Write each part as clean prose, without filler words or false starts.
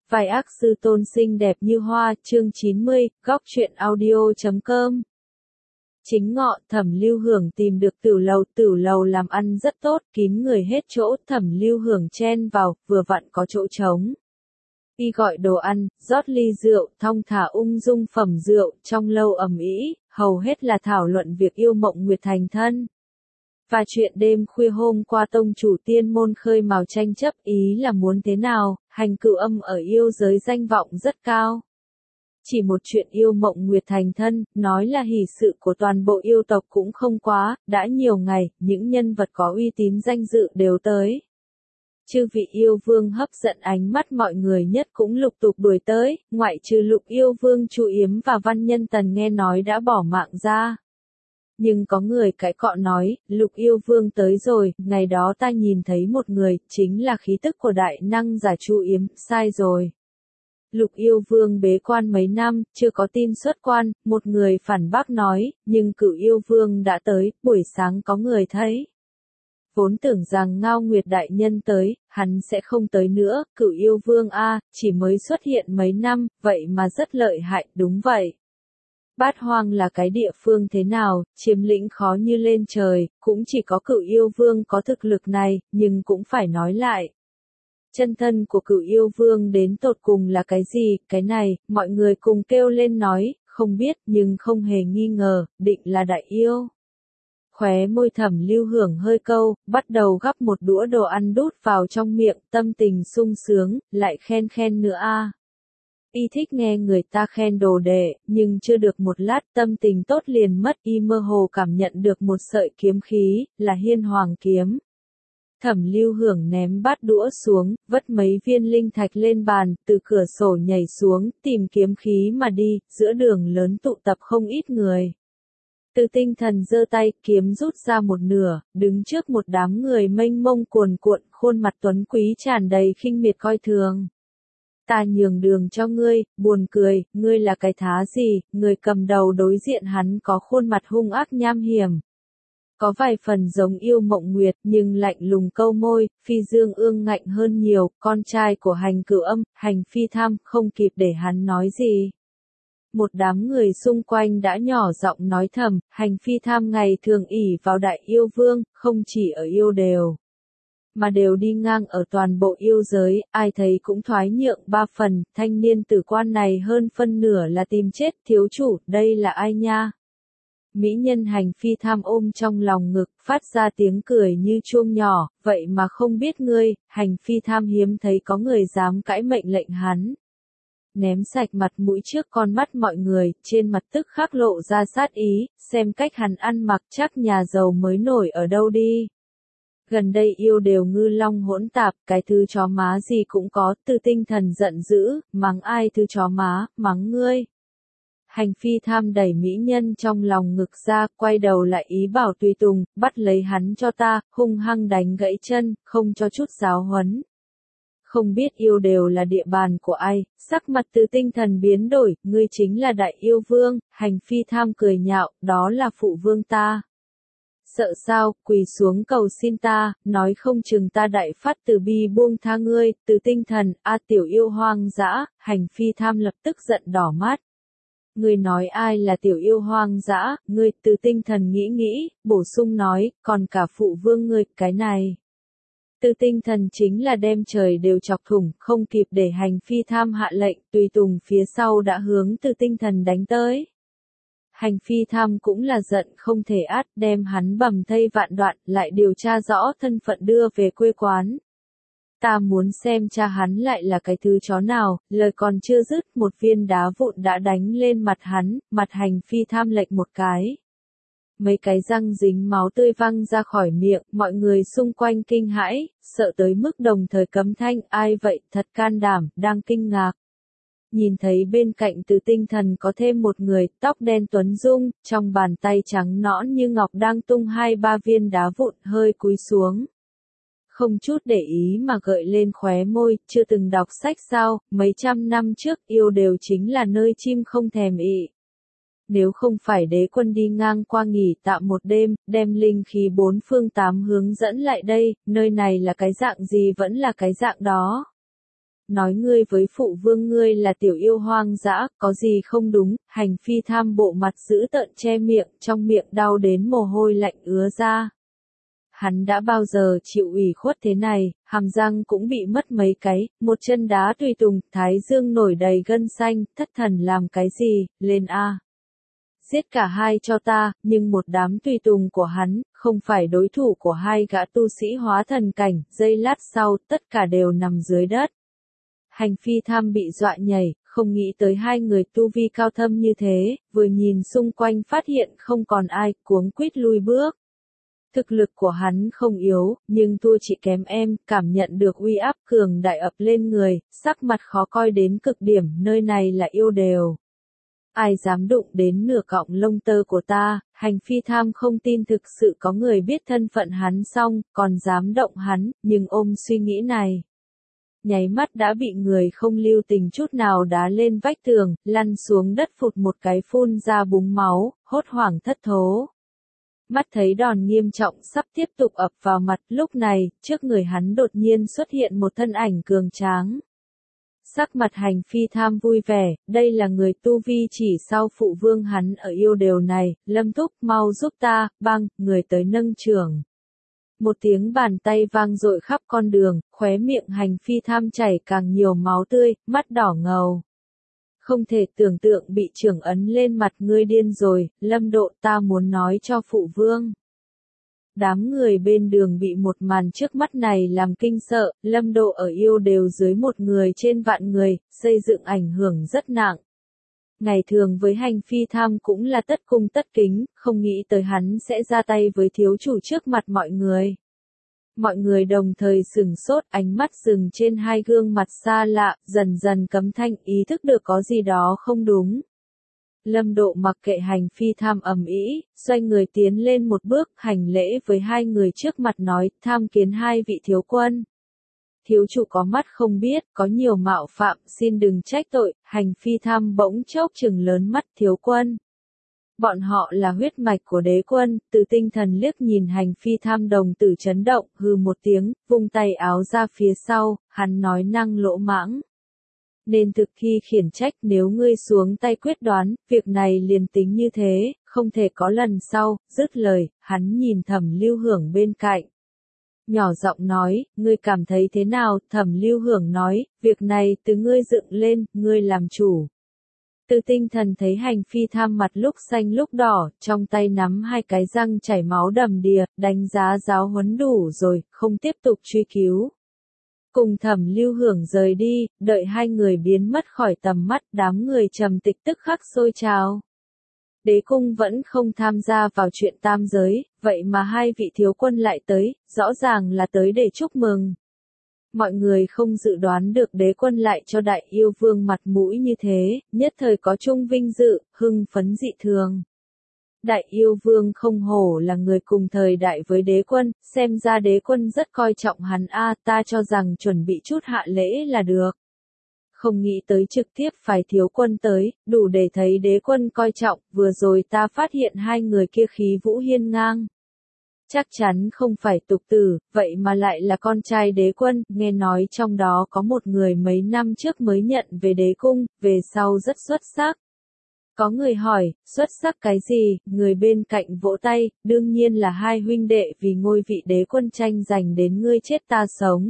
Vài ác sư tôn xinh đẹp như hoa, chương 90, góc truyện audio.com. Chính ngọ, Thẩm Lưu Hưởng tìm được Tửu lầu làm ăn rất tốt, kín người hết chỗ, Thẩm Lưu Hưởng chen vào, vừa vặn có chỗ trống. Y gọi đồ ăn, rót ly rượu, thong thả ung dung phẩm rượu, trong lâu ầm ĩ, hầu hết là thảo luận việc yêu Mộng Nguyệt thành thân. Và chuyện đêm khuya hôm qua tông chủ tiên môn khơi mào tranh chấp, ý là muốn thế nào, Hành Cửu Âm ở yêu giới danh vọng rất cao. Chỉ một chuyện yêu Mộng Nguyệt thành thân, nói là hỷ sự của toàn bộ yêu tộc cũng không quá, đã nhiều ngày, những nhân vật có uy tín danh dự đều tới. Chư vị yêu vương hấp dẫn ánh mắt mọi người nhất cũng lục tục đuổi tới, ngoại trừ Lục yêu vương Chu Yếm và Văn Nhân Tần nghe nói đã bỏ mạng ra. Nhưng có người cãi cọ nói, Lục yêu vương tới rồi, ngày đó ta nhìn thấy một người, chính là khí tức của đại năng giả Chu Yếm, sai rồi. Lục yêu vương bế quan mấy năm, chưa có tin xuất quan, một người phản bác nói, nhưng Cửu yêu vương đã tới, buổi sáng có người thấy. Vốn tưởng rằng Ngao Nguyệt đại nhân tới, hắn sẽ không tới nữa, Cửu yêu vương chỉ mới xuất hiện mấy năm, vậy mà rất lợi hại, đúng vậy. Bát Hoang là cái địa phương thế nào, chiếm lĩnh khó như lên trời, cũng chỉ có Cửu yêu vương có thực lực này, nhưng cũng phải nói lại. Chân thân của Cửu yêu vương đến tột cùng là cái gì, cái này, mọi người cùng kêu lên nói, không biết nhưng không hề nghi ngờ, định là đại yêu. Khóe môi Thẩm Lưu Hưởng hơi câu, bắt đầu gắp một đũa đồ ăn đút vào trong miệng, tâm tình sung sướng, lại khen nữa Y thích nghe người ta khen đồ đệ, nhưng chưa được một lát tâm tình tốt liền mất, y mơ hồ cảm nhận được một sợi kiếm khí, là Hiên Hoàng kiếm. Thẩm Lưu Hưởng ném bát đũa xuống, vất mấy viên linh thạch lên bàn, từ cửa sổ nhảy xuống, tìm kiếm khí mà đi, giữa đường lớn tụ tập không ít người. Từ Tinh Thần giơ tay, kiếm rút ra một nửa, đứng trước một đám người mênh mông cuồn cuộn, khuôn mặt tuấn quý tràn đầy khinh miệt coi thường. Ta nhường đường cho ngươi, buồn cười, ngươi là cái thá gì, người cầm đầu đối diện hắn có khuôn mặt hung ác nham hiểm. Có vài phần giống yêu Mộng Nguyệt nhưng lạnh lùng câu môi, Phi Dương ương ngạnh hơn nhiều, con trai của Hành Cửu Âm, Hành Phi Tham, không kịp để hắn nói gì. Một đám người xung quanh đã nhỏ giọng nói thầm, Hành Phi Tham ngày thường ỷ vào đại yêu vương, không chỉ ở yêu đều. Mà đều đi ngang ở toàn bộ yêu giới, ai thấy cũng thoái nhượng ba phần, thanh niên tử quan này hơn phân nửa là tìm chết, thiếu chủ, đây là ai nha? Mỹ nhân Hành Phi Tham ôm trong lòng ngực, phát ra tiếng cười như chuông nhỏ, vậy mà không biết ngươi, Hành Phi Tham hiếm thấy có người dám cãi mệnh lệnh hắn. Ném sạch mặt mũi trước con mắt mọi người, trên mặt tức khắc lộ ra sát ý, xem cách hắn ăn mặc chắc nhà giàu mới nổi ở đâu đi. Gần đây yêu đều ngư long hỗn tạp, cái thứ chó má gì cũng có, Từ Tinh Thần giận dữ, mắng ai thứ chó má, mắng ngươi. Hành Phi Tham đẩy mỹ nhân trong lòng ngực ra, quay đầu lại ý bảo tùy tùng, bắt lấy hắn cho ta, hung hăng đánh gãy chân, không cho chút giáo huấn. Không biết yêu đều là địa bàn của ai, sắc mặt Từ Tinh Thần biến đổi, ngươi chính là đại yêu vương, Hành Phi Tham cười nhạo, đó là phụ vương ta. Sợ sao, quỳ xuống cầu xin ta, nói không chừng ta đại phát từ bi buông tha ngươi, Từ Tinh Thần, tiểu yêu hoang dã, Hành Phi Tham lập tức giận đỏ mắt. Ngươi nói ai là tiểu yêu hoang dã, ngươi, Từ Tinh Thần nghĩ, bổ sung nói, còn cả phụ vương ngươi, cái này. Từ Tinh Thần chính là đem trời đều chọc thủng, không kịp để Hành Phi Tham hạ lệnh, tùy tùng phía sau đã hướng Từ Tinh Thần đánh tới. Hành Phi Tham cũng là giận không thể át, đem hắn bầm thây vạn đoạn, lại điều tra rõ thân phận đưa về quê quán. Ta muốn xem cha hắn lại là cái thứ chó nào, lời còn chưa dứt, một viên đá vụn đã đánh lên mặt hắn, mặt Hành Phi Tham lệch một cái. Mấy cái răng dính máu tươi văng ra khỏi miệng, mọi người xung quanh kinh hãi, sợ tới mức đồng thời cấm thanh, ai vậy, thật can đảm, đang kinh ngạc. Nhìn thấy bên cạnh Từ Tinh Thần có thêm một người, tóc đen tuấn dung, trong bàn tay trắng nõn như ngọc đang tung 2-3 viên đá vụn, hơi cúi xuống. Không chút để ý mà gợi lên khóe môi, chưa từng đọc sách sao, mấy trăm năm trước yêu đều chính là nơi chim không thèm ị. Nếu không phải đế quân đi ngang qua nghỉ tạm một đêm, đem linh khí bốn phương tám hướng dẫn lại đây, nơi này là cái dạng gì vẫn là cái dạng đó. nói ngươi với phụ vương ngươi là tiểu yêu hoang dã, có gì không đúng, Hành Phi Tham bộ mặt dữ tợn che miệng, trong miệng đau đến mồ hôi lạnh ứa ra. Hắn đã bao giờ chịu ủy khuất thế này, hàm răng cũng bị mất mấy cái, một chân đá tùy tùng, thái dương nổi đầy gân xanh, thất thần làm cái gì, lên a. Giết cả hai cho ta, nhưng một đám tùy tùng của hắn, không phải đối thủ của hai gã tu sĩ hóa thần cảnh, giây lát sau, tất cả đều nằm dưới đất. Hành Phi Tham bị dọa nhảy, không nghĩ tới hai người tu vi cao thâm như thế, vừa nhìn xung quanh phát hiện không còn ai, cuống quýt lui bước. Thực lực của hắn không yếu, nhưng thua chỉ kém em, cảm nhận được uy áp cường đại ập lên người, sắc mặt khó coi đến cực điểm, nơi này là yêu đều. Ai dám đụng đến nửa cọng lông tơ của ta, Hành Phi Tham không tin thực sự có người biết thân phận hắn xong, còn dám động hắn, nhưng ôm suy nghĩ này. Nháy mắt đã bị người không lưu tình chút nào đá lên vách tường, lăn xuống đất phụt một cái phun ra búng máu, hốt hoảng thất thố. Mắt thấy đòn nghiêm trọng sắp tiếp tục ập vào mặt, lúc này, trước người hắn đột nhiên xuất hiện một thân ảnh cường tráng. Sắc mặt Hành Phi Tham vui vẻ, đây là người tu vi chỉ sau phụ vương hắn ở yêu đều này, Lâm Thúc mau giúp ta, băng, người tới nâng trưởng. Một tiếng bàn tay vang dội khắp con đường, khóe miệng Hành Phi Tham chảy càng nhiều máu tươi, mắt đỏ ngầu. Không thể tưởng tượng bị trưởng ấn lên mặt, ngươi điên rồi, Lâm Độ, ta muốn nói cho phụ vương. Đám người bên đường bị một màn trước mắt này làm kinh sợ, Lâm Độ ở yêu đều dưới một người trên vạn người, xây dựng ảnh hưởng rất nặng. Ngày thường với Hành Phi Tham cũng là tất cung tất kính, không nghĩ tới hắn sẽ ra tay với thiếu chủ trước mặt mọi người. Mọi người đồng thời sửng sốt, ánh mắt dừng trên hai gương mặt xa lạ, dần dần cấm thanh, ý thức được có gì đó không đúng. Lâm Độ mặc kệ Hành Phi Tham ầm ĩ, xoay người tiến lên một bước, hành lễ với hai người trước mặt nói, tham kiến hai vị thiếu quân. Thiếu chủ có mắt không biết, có nhiều mạo phạm, xin đừng trách tội, Hành Phi Tham bỗng chốc trừng lớn mắt, thiếu quân. Bọn họ là huyết mạch của đế quân, từ tinh thần liếc nhìn Hành Phi Tham đồng tử chấn động, hừ một tiếng, vung tay áo ra phía sau, hắn nói năng lỗ mãng. Nên thực khi khiển trách, nếu ngươi xuống tay quyết đoán, việc này liền tính như thế, không thể có lần sau, dứt lời, hắn nhìn Thẩm Lưu Hưởng bên cạnh. Nhỏ giọng nói, ngươi cảm thấy thế nào, Thẩm Lưu Hưởng nói, việc này từ ngươi dựng lên, ngươi làm chủ. Từ tinh thần thấy Hành Phi Tham mặt lúc xanh lúc đỏ, trong tay nắm hai cái răng chảy máu đầm đìa, đánh giá giáo huấn đủ rồi, không tiếp tục truy cứu. Cùng Thẩm Lưu Hưởng rời đi, đợi hai người biến mất khỏi tầm mắt, đám người trầm tịch tức khắc sôi trào. Đế cung vẫn không tham gia vào chuyện tam giới, vậy mà hai vị thiếu quân lại tới, rõ ràng là tới để chúc mừng. Mọi người không dự đoán được đế quân lại cho đại yêu vương mặt mũi như thế, nhất thời có chung vinh dự, hưng phấn dị thường. Đại yêu vương không hổ là người cùng thời đại với đế quân, xem ra đế quân rất coi trọng hắn a, ta cho rằng chuẩn bị chút hạ lễ là được. Không nghĩ tới trực tiếp phải thiếu quân tới, đủ để thấy đế quân coi trọng, vừa rồi ta phát hiện hai người kia khí vũ hiên ngang. Chắc chắn không phải tục tử, vậy mà lại là con trai đế quân, nghe nói trong đó có một người mấy năm trước mới nhận về đế cung, về sau rất xuất sắc. Có người hỏi, xuất sắc cái gì, người bên cạnh vỗ tay, đương nhiên là hai huynh đệ vì ngôi vị đế quân tranh giành đến ngươi chết ta sống.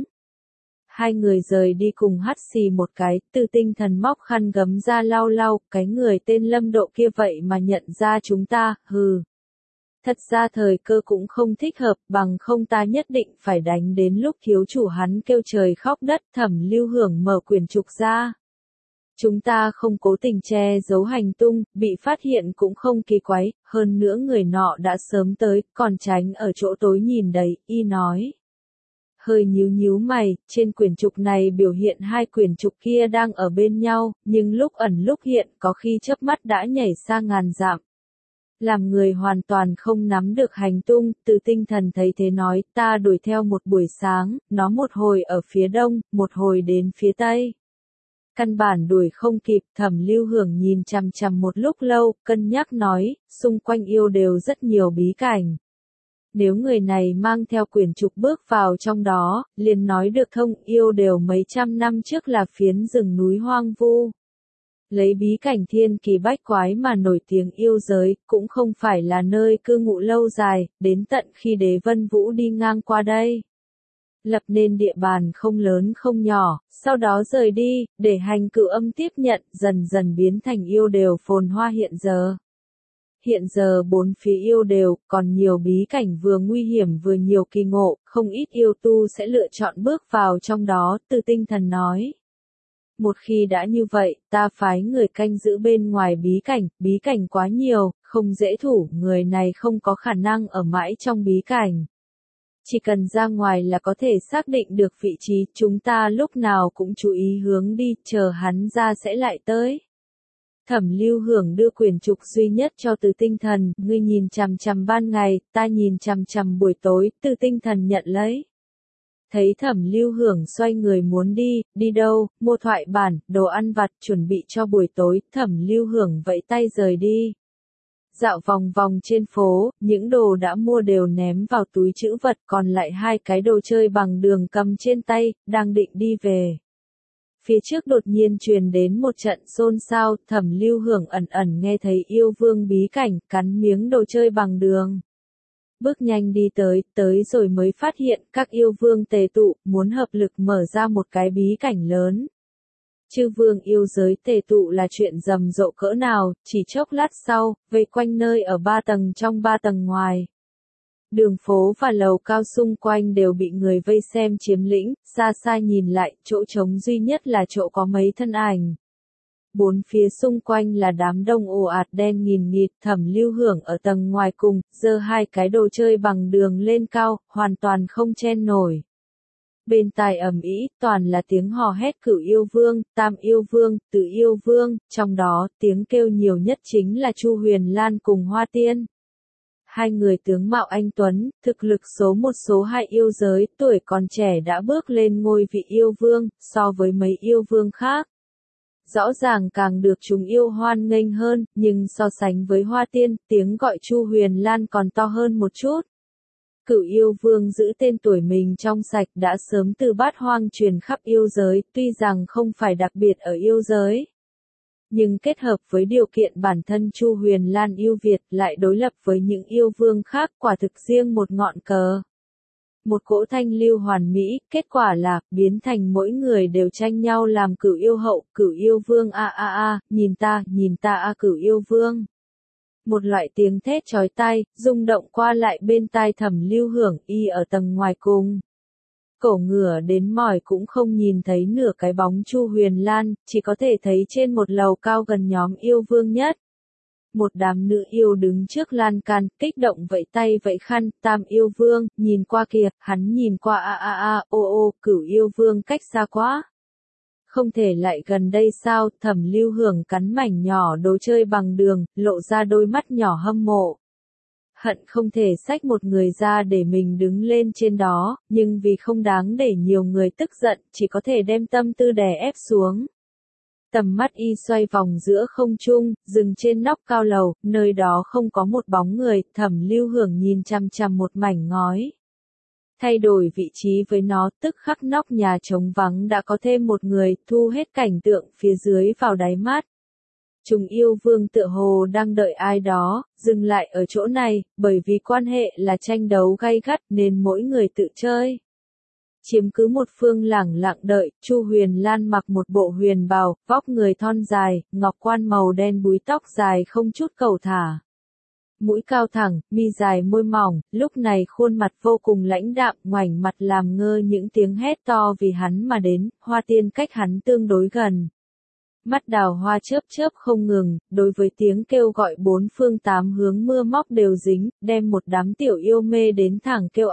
Hai người rời đi cùng hắt xì một cái, từ tinh thần móc khăn gấm ra lau lau, cái người tên Lâm Độ kia vậy mà nhận ra chúng ta, hừ. Thật ra thời cơ cũng không thích hợp, bằng không ta nhất định phải đánh đến lúc thiếu chủ hắn kêu trời khóc đất. Thẩm Lưu Hưởng mở quyển trục ra. Chúng ta không cố tình che giấu hành tung, bị phát hiện cũng không kỳ quái, hơn nữa người nọ đã sớm tới, còn tránh ở chỗ tối nhìn đấy, y nói. Hơi nhíu mày, trên quyển trục này biểu hiện hai quyển trục kia đang ở bên nhau, nhưng lúc ẩn lúc hiện, có khi chớp mắt đã nhảy sang ngàn dặm. Làm người hoàn toàn không nắm được hành tung, từ tinh thần thấy thế nói, ta đuổi theo một buổi sáng, nó một hồi ở phía đông, một hồi đến phía tây. Căn bản đuổi không kịp, Thẩm Lưu Hưởng nhìn chằm chằm một lúc lâu, cân nhắc nói, xung quanh yêu đều rất nhiều bí cảnh. Nếu người này mang theo quyển trục bước vào trong đó, liền nói được thông yêu đều mấy trăm năm trước là phiến rừng núi hoang vu. Lấy bí cảnh thiên kỳ bách quái mà nổi tiếng yêu giới, cũng không phải là nơi cư ngụ lâu dài, đến tận khi đế Vân Vũ đi ngang qua đây. Lập nên địa bàn không lớn không nhỏ, sau đó rời đi, để hành cửu âm tiếp nhận, dần dần biến thành yêu đều phồn hoa hiện giờ. Hiện giờ bốn phía yêu đều, còn nhiều bí cảnh vừa nguy hiểm vừa nhiều kỳ ngộ, không ít yêu tu sẽ lựa chọn bước vào trong đó, Từ Tinh Thần nói. Một khi đã như vậy, ta phái người canh giữ bên ngoài bí cảnh quá nhiều, không dễ thủ, người này không có khả năng ở mãi trong bí cảnh. Chỉ cần ra ngoài là có thể xác định được vị trí, chúng ta lúc nào cũng chú ý hướng đi, chờ hắn ra sẽ lại tới. Thẩm Lưu Hưởng đưa quyển trục duy nhất cho Từ Tinh Thần, ngươi nhìn chằm chằm ban ngày, ta nhìn chằm chằm buổi tối, Từ Tinh Thần nhận lấy. Thấy Thẩm Lưu Hưởng xoay người muốn đi đâu, mua thoại bản, đồ ăn vặt chuẩn bị cho buổi tối, Thẩm Lưu Hưởng vẫy tay rời đi. Dạo vòng vòng trên phố, những đồ đã mua đều ném vào túi trữ vật, còn lại hai cái đồ chơi bằng đường cầm trên tay, đang định đi về. Phía trước đột nhiên truyền đến một trận xôn xao, Thẩm Lưu Hưởng ẩn ẩn nghe thấy yêu vương bí cảnh, cắn miếng đồ chơi bằng đường. Bước nhanh đi tới rồi mới phát hiện các yêu vương tề tụ, muốn hợp lực mở ra một cái bí cảnh lớn. Chư vương yêu giới tề tụ là chuyện rầm rộ cỡ nào, chỉ chốc lát sau, vây quanh nơi ở 3 tầng trong 3 tầng ngoài. Đường phố và lầu cao xung quanh đều bị người vây xem chiếm lĩnh, xa xa nhìn lại, chỗ trống duy nhất là chỗ có mấy thân ảnh. Bốn phía xung quanh là đám đông ồ ạt đen nghìn nghịt, Thẩm Lưu Hưởng ở tầng ngoài cùng, giơ hai cái đồ chơi bằng đường lên cao, hoàn toàn không chen nổi. Bên tai ầm ĩ, toàn là tiếng hò hét cửu yêu vương, tam yêu vương, tứ yêu vương, trong đó, tiếng kêu nhiều nhất chính là Chu Huyền Lan cùng Hoa Tiên. Hai người tướng mạo anh tuấn, thực lực số 1 số 2 yêu giới, tuổi còn trẻ đã bước lên ngôi vị yêu vương, so với mấy yêu vương khác. Rõ ràng càng được chúng yêu hoan nghênh hơn, nhưng so sánh với Hoa Tiên, tiếng gọi Chu Huyền Lan còn to hơn một chút. Cửu yêu vương giữ tên tuổi mình trong sạch đã sớm từ bát hoang truyền khắp yêu giới, tuy rằng không phải đặc biệt ở yêu giới. Nhưng kết hợp với điều kiện bản thân Chu Huyền Lan yêu Việt lại đối lập với những yêu vương khác, quả thực riêng một ngọn cờ. Một cỗ thanh lưu hoàn mỹ, kết quả là, biến thành mỗi người đều tranh nhau làm cửu yêu hậu, cửu yêu vương nhìn ta cửu yêu vương. Một loại tiếng thét chói tai, rung động qua lại bên tai Thẩm Lưu Hưởng y ở tầng ngoài cùng. Cổ ngửa đến mỏi cũng không nhìn thấy nửa cái bóng Chu Huyền Lan, chỉ có thể thấy trên một lầu cao gần nhóm yêu vương nhất. Một đám nữ yêu đứng trước lan can, kích động vẫy tay vẫy khăn, tam yêu vương, nhìn qua kìa, hắn nhìn qua cửu yêu vương cách xa quá. Không thể lại gần đây sao, Thẩm Lưu Hưởng cắn mảnh nhỏ đồ chơi bằng đường, lộ ra đôi mắt nhỏ hâm mộ. Hận không thể xách một người ra để mình đứng lên trên đó, nhưng vì không đáng để nhiều người tức giận, chỉ có thể đem tâm tư đè ép xuống. Tầm mắt y xoay vòng giữa không trung, dừng trên nóc cao lầu, nơi đó không có một bóng người, Thẩm Lưu Hưởng nhìn chằm chằm một mảnh ngói. Thay đổi vị trí với nó, tức khắc nóc nhà trống vắng đã có thêm một người, thu hết cảnh tượng phía dưới vào đáy mắt. Chúng yêu vương tựa hồ đang đợi ai đó, dừng lại ở chỗ này, bởi vì quan hệ là tranh đấu gay gắt nên mỗi người tự chơi. Chiếm cứ một phương lẳng lặng đợi, Chu Huyền Lan mặc một bộ huyền bào, vóc người thon dài, ngọc quan màu đen búi tóc dài không chút cầu thả. Mũi cao thẳng, mi dài môi mỏng, lúc này khuôn mặt vô cùng lãnh đạm, ngoảnh mặt làm ngơ những tiếng hét to vì hắn mà đến, Hoa Tiên cách hắn tương đối gần. Mắt đào hoa chớp chớp không ngừng, đối với tiếng kêu gọi bốn phương tám hướng mưa móc đều dính, đem một đám tiểu yêu mê đến thẳng kêu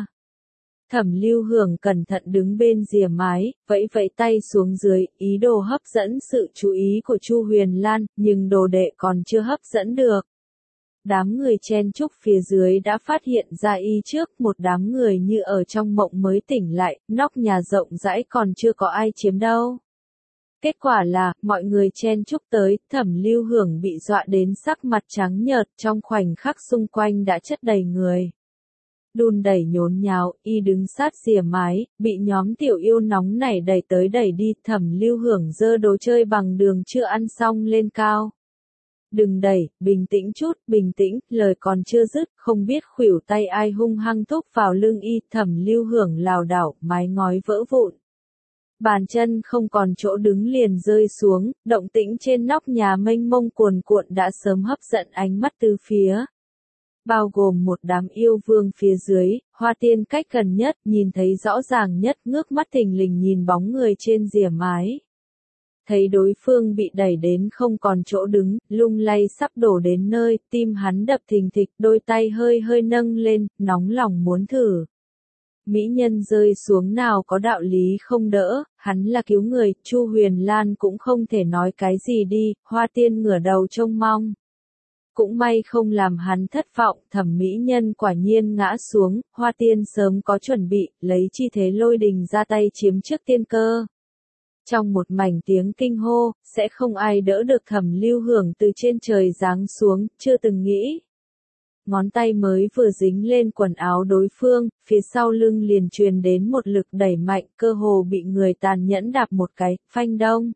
Thẩm Lưu Hưởng cẩn thận đứng bên rìa mái, vẫy vẫy tay xuống dưới, ý đồ hấp dẫn sự chú ý của Chu Huyền Lan, nhưng đồ đệ còn chưa hấp dẫn được. Đám người chen chúc phía dưới đã phát hiện ra y trước, một đám người như ở trong mộng mới tỉnh lại, nóc nhà rộng rãi còn chưa có ai chiếm đâu. Kết quả là, mọi người chen chúc tới, Thẩm Lưu Hưởng bị dọa đến sắc mặt trắng nhợt, trong khoảnh khắc xung quanh đã chất đầy người. đun đẩy nhốn nháo, y đứng sát rìa mái, bị nhóm tiểu yêu nóng nảy đẩy tới đẩy đi, Thẩm Lưu Hưởng giơ đồ chơi bằng đường chưa ăn xong lên cao. Đừng đẩy, bình tĩnh chút, bình tĩnh, lời còn chưa dứt, không biết khuỷu tay ai hung hăng thúc vào lưng y, Thẩm Lưu Hưởng lảo đảo, mái ngói vỡ vụn. Bàn chân không còn chỗ đứng liền rơi xuống, động tĩnh trên nóc nhà mênh mông cuồn cuộn đã sớm hấp dẫn ánh mắt từ phía. Bao gồm một đám yêu vương phía dưới, Hoa Tiên cách gần nhất, nhìn thấy rõ ràng nhất, ngước mắt thình lình nhìn bóng người trên rìa mái. Thấy đối phương bị đẩy đến không còn chỗ đứng, lung lay sắp đổ đến nơi, tim hắn đập thình thịch, đôi tay hơi hơi nâng lên, nóng lòng muốn thử. Mỹ nhân rơi xuống nào có đạo lý không đỡ, hắn là cứu người, Chu Huyền Lan cũng không thể nói cái gì đi, Hoa Tiên ngửa đầu trông mong. Cũng may không làm hắn thất vọng, Thẩm mỹ nhân quả nhiên ngã xuống, Hoa Tiên sớm có chuẩn bị, lấy chi thế lôi đình ra tay chiếm trước tiên cơ. Trong một mảnh tiếng kinh hô, sẽ không ai đỡ được Thẩm Lưu Hưởng từ trên trời giáng xuống, chưa từng nghĩ. Ngón tay mới vừa dính lên quần áo đối phương, phía sau lưng liền truyền đến một lực đẩy mạnh, cơ hồ bị người tàn nhẫn đạp một cái, phanh đông.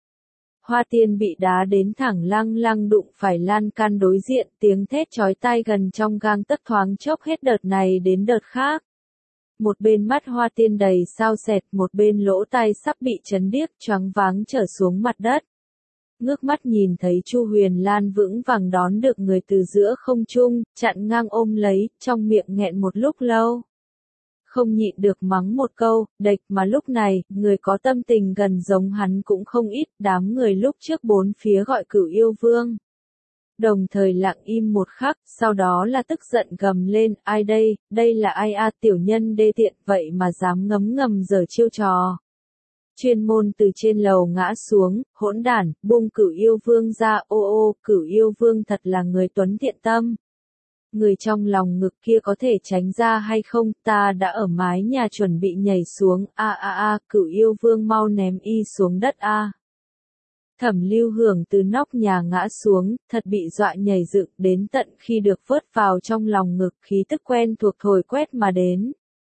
Hoa Tiên bị đá đến thẳng lăng lăng đụng phải lan can đối diện, tiếng thét chói tai gần trong gang tấc thoáng chốc hết đợt này đến đợt khác. Một bên mắt Hoa Tiên đầy sao sẹt, một bên lỗ tai sắp bị chấn điếc, choáng váng trở xuống mặt đất. Ngước mắt nhìn thấy Chu Huyền Lan vững vàng đón được người từ giữa không trung, chặn ngang ôm lấy, trong miệng nghẹn một lúc lâu. Không nhịn được mắng một câu, đệch mà lúc này, người có tâm tình gần giống hắn cũng không ít, đám người lúc trước bốn phía gọi Cửu Yêu Vương. Đồng thời lặng im một khắc, sau đó là tức giận gầm lên, ai đây là ai a tiểu nhân đê tiện, vậy mà dám ngấm ngầm giở chiêu trò. Chuyên môn từ trên lầu ngã xuống, hỗn đản, buông Cửu Yêu Vương ra, ô, Cửu Yêu Vương thật là người tuấn thiện tâm. Người trong lòng ngực kia có thể tránh ra hay không, ta đã ở mái nhà chuẩn bị nhảy xuống, Cửu Yêu Vương mau ném y xuống đất a. Thẩm Lưu Hưởng từ nóc nhà ngã xuống, thật bị dọa nhảy dựng đến tận khi được vớt vào trong lòng ngực, khí tức quen thuộc thổi quét mà đến.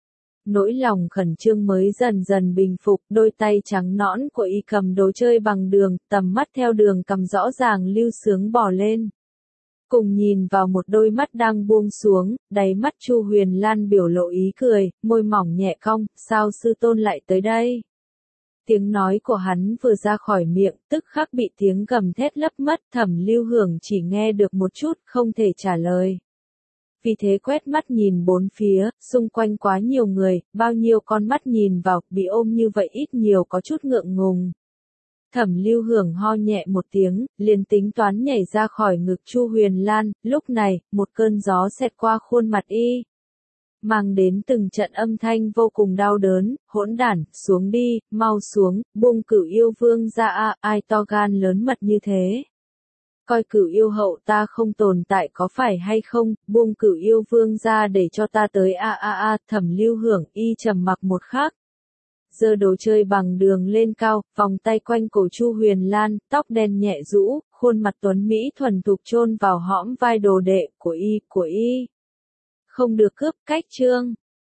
Nỗi lòng khẩn trương mới dần dần bình phục, đôi tay trắng nõn của y cầm đồ chơi bằng đường, tầm mắt theo đường cầm rõ ràng lưu sướng bò lên. Cùng nhìn vào một đôi mắt đang buông xuống, đáy mắt Chu Huyền Lan biểu lộ ý cười, môi mỏng nhẹ cong, sao sư tôn lại tới đây? Tiếng nói của hắn vừa ra khỏi miệng, tức khắc bị tiếng gầm thét lấp mất, Thẩm Lưu Hưởng chỉ nghe được một chút, không thể trả lời. Vì thế quét mắt nhìn bốn phía, xung quanh quá nhiều người, bao nhiêu con mắt nhìn vào, bị ôm như vậy ít nhiều có chút ngượng ngùng. Thẩm Lưu Hưởng ho nhẹ một tiếng, liền tính toán nhảy ra khỏi ngực Chu Huyền Lan, lúc này, một cơn gió xẹt qua khuôn mặt y. Mang đến từng trận âm thanh vô cùng đau đớn, hỗn đản, xuống đi, mau xuống, buông Cửu Yêu Vương ra ai to gan lớn mật như thế. Coi Cửu Yêu hậu ta không tồn tại có phải hay không, buông Cửu Yêu Vương ra để cho ta tới Thẩm Lưu Hưởng y trầm mặc một khắc. Giơ đồ chơi bằng đường lên cao, vòng tay quanh cổ Chu Huyền Lan, tóc đen nhẹ rũ, khuôn mặt tuấn Mỹ thuần thục chôn vào hõm vai đồ đệ của y. Không được cướp cách chương.